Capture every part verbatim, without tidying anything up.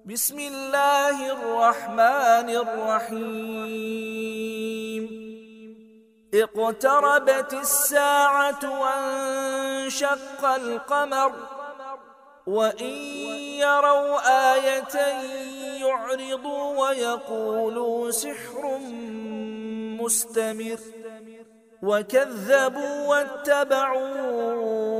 بسم الله الرحمن الرحيم اقتربت الساعة وانشق القمر وإن يروا آية يعرضوا ويقولوا سحر مستمر وكذبوا واتبعوا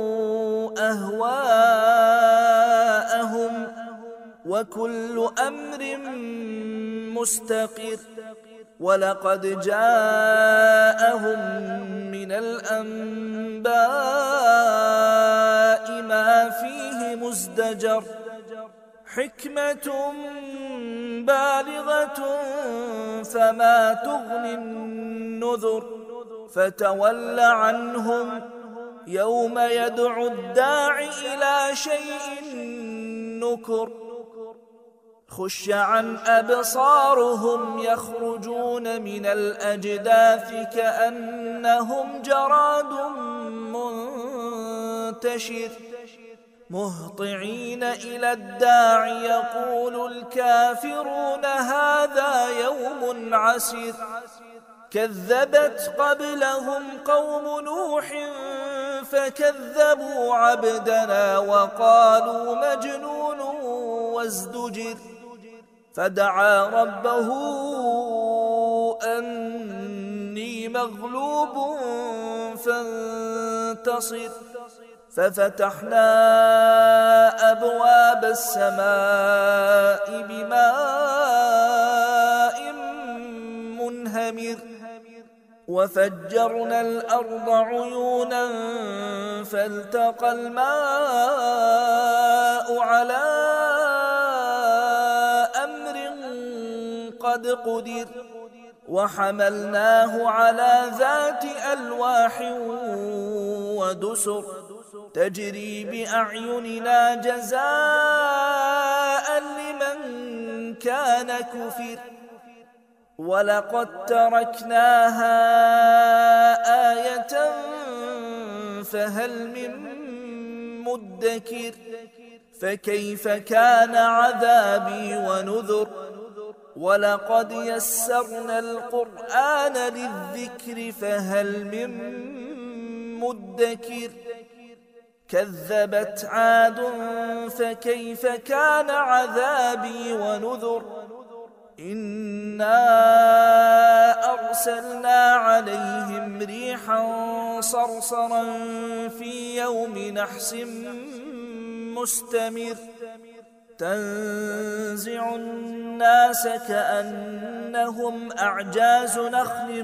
أهواءهم وكل أمر مستقر ولقد جاءهم من الأنباء ما فيه مزدجر حكمة بالغة فما تغني النذر فتول عنهم يوم يدعو الداع إلى شيء نكر خش عن أبصارهم يخرجون من الأجداث كأنهم جراد منتشر مهطعين إلى الداع يقول الكافرون هذا يوم عسير كذبت قبلهم قوم نوح فكذبوا عبدنا وقالوا مجنون وازدجر فدعا ربه أني مغلوب فانتصر ففتحنا أبواب السماء بماء منهمر وفجرنا الأرض عيونا فالتقى الماء على أمر قد قدر وحملناه على ذات ألواح ودسر تجري بأعيننا جزاء لمن كان كفر ولقد تركناها آية فهل من مدكر فكيف كان عذابي ونذر ولقد يسرنا القرآن للذكر فهل من مدكر كذبت عاد فكيف كان عذابي ونذر إنا أرسلنا عليهم ريحا صرصرا في يوم نحس مستمر تنزع الناس كأنهم أعجاز نخل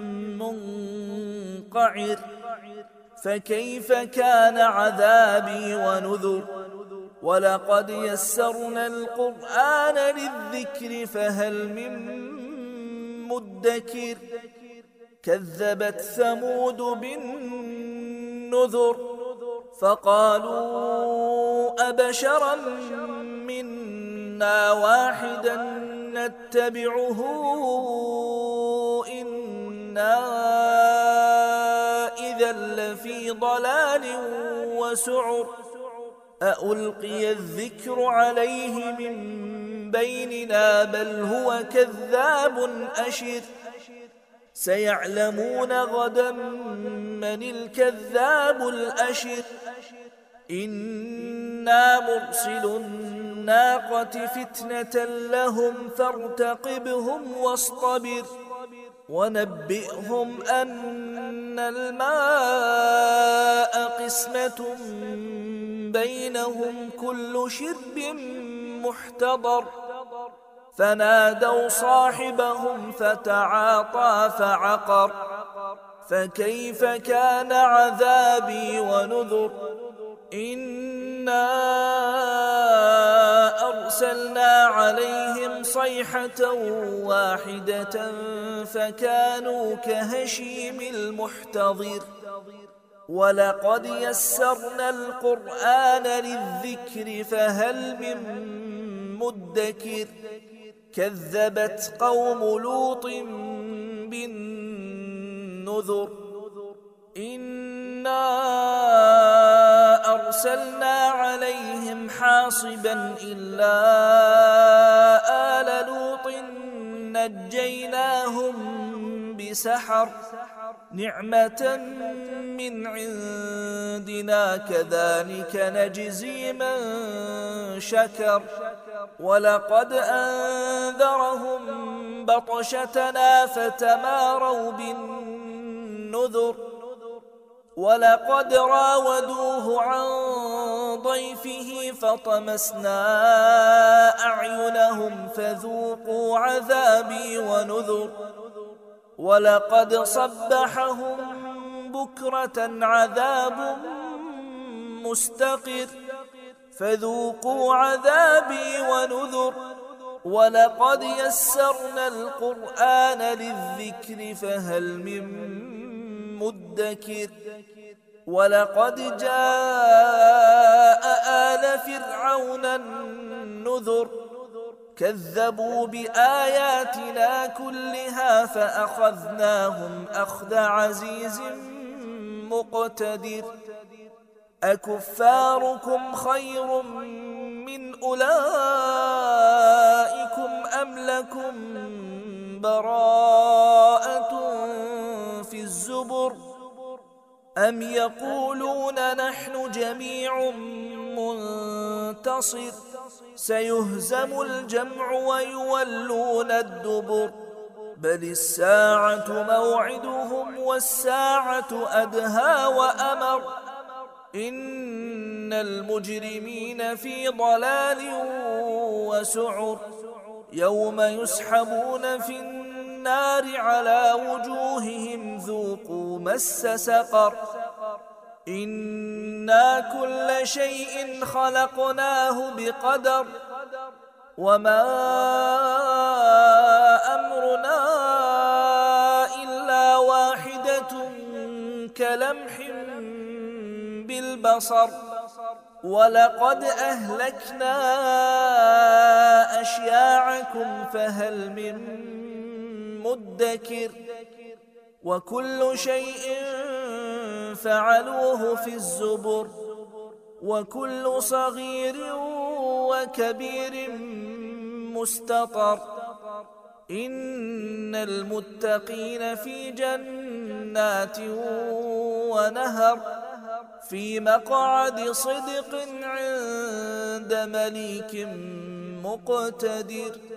منقعر فكيف كان عذابي ونذر ولقد يسرنا القرآن للذكر فهل من مدكر كذبت ثمود بالنذر فقالوا أبشرا منا واحدا نتبعه إنا إذا لفي ضلال وسعر أألقي الذكر عليه من بيننا بل هو كذاب أشر سيعلمون غدا من الكذاب الأشر إنا مرسل الناقة فتنة لهم فارتقبهم واصطبر ونبئهم أن الماء قسمة بينهم كل شرب محتضر فنادوا صاحبهم فتعاطى فعقر فكيف كان عذابي ونذر إنا أرسلنا عليهم صيحة واحدة فكانوا كهشيم المحتضر ولقد يسرنا القرآن للذكر فهل من مدكر كذبت قوم لوط بالنذر إنا أرسلنا عليهم حاصبا إلا سحر نعمة من عندنا كذلك نجزي من شكر ولقد أنذرهم بطشتنا فتماروا بالنذر ولقد راودوه عن ضيفه فطمسنا أعينهم فذوقوا عذابي ونذر ولقد صبحهم بكرة عذاب مستقر فذوقوا عذابي ونذر ولقد يسرنا القرآن للذكر فهل من مدكر ولقد جاء آل فرعون النذر كذبوا بآياتنا كلها فأخذناهم أخذ عزيز مقتدر أكفاركم خير من أولئكم أم لكم براءة في الزبر أم يقولون نحن جميع منتصر سيهزم الجمع ويولون الدبر بل الساعة موعدهم والساعة أدهى وأمر إن المجرمين في ضلال وسعر يوم يسحبون في النار على وجوههم ذوقوا مس سقر إنا كل شيء خلقناه بقدر وما أمرنا إلا واحدة كلمح بالبصر ولقد أهلكنا أشياعكم فهل من مدكر وكل شيء فعلوه في الزبر وكل صغير وكبير مستطر إن المتقين في جنات ونهر في مقعد صدق عند مليك مقتدر.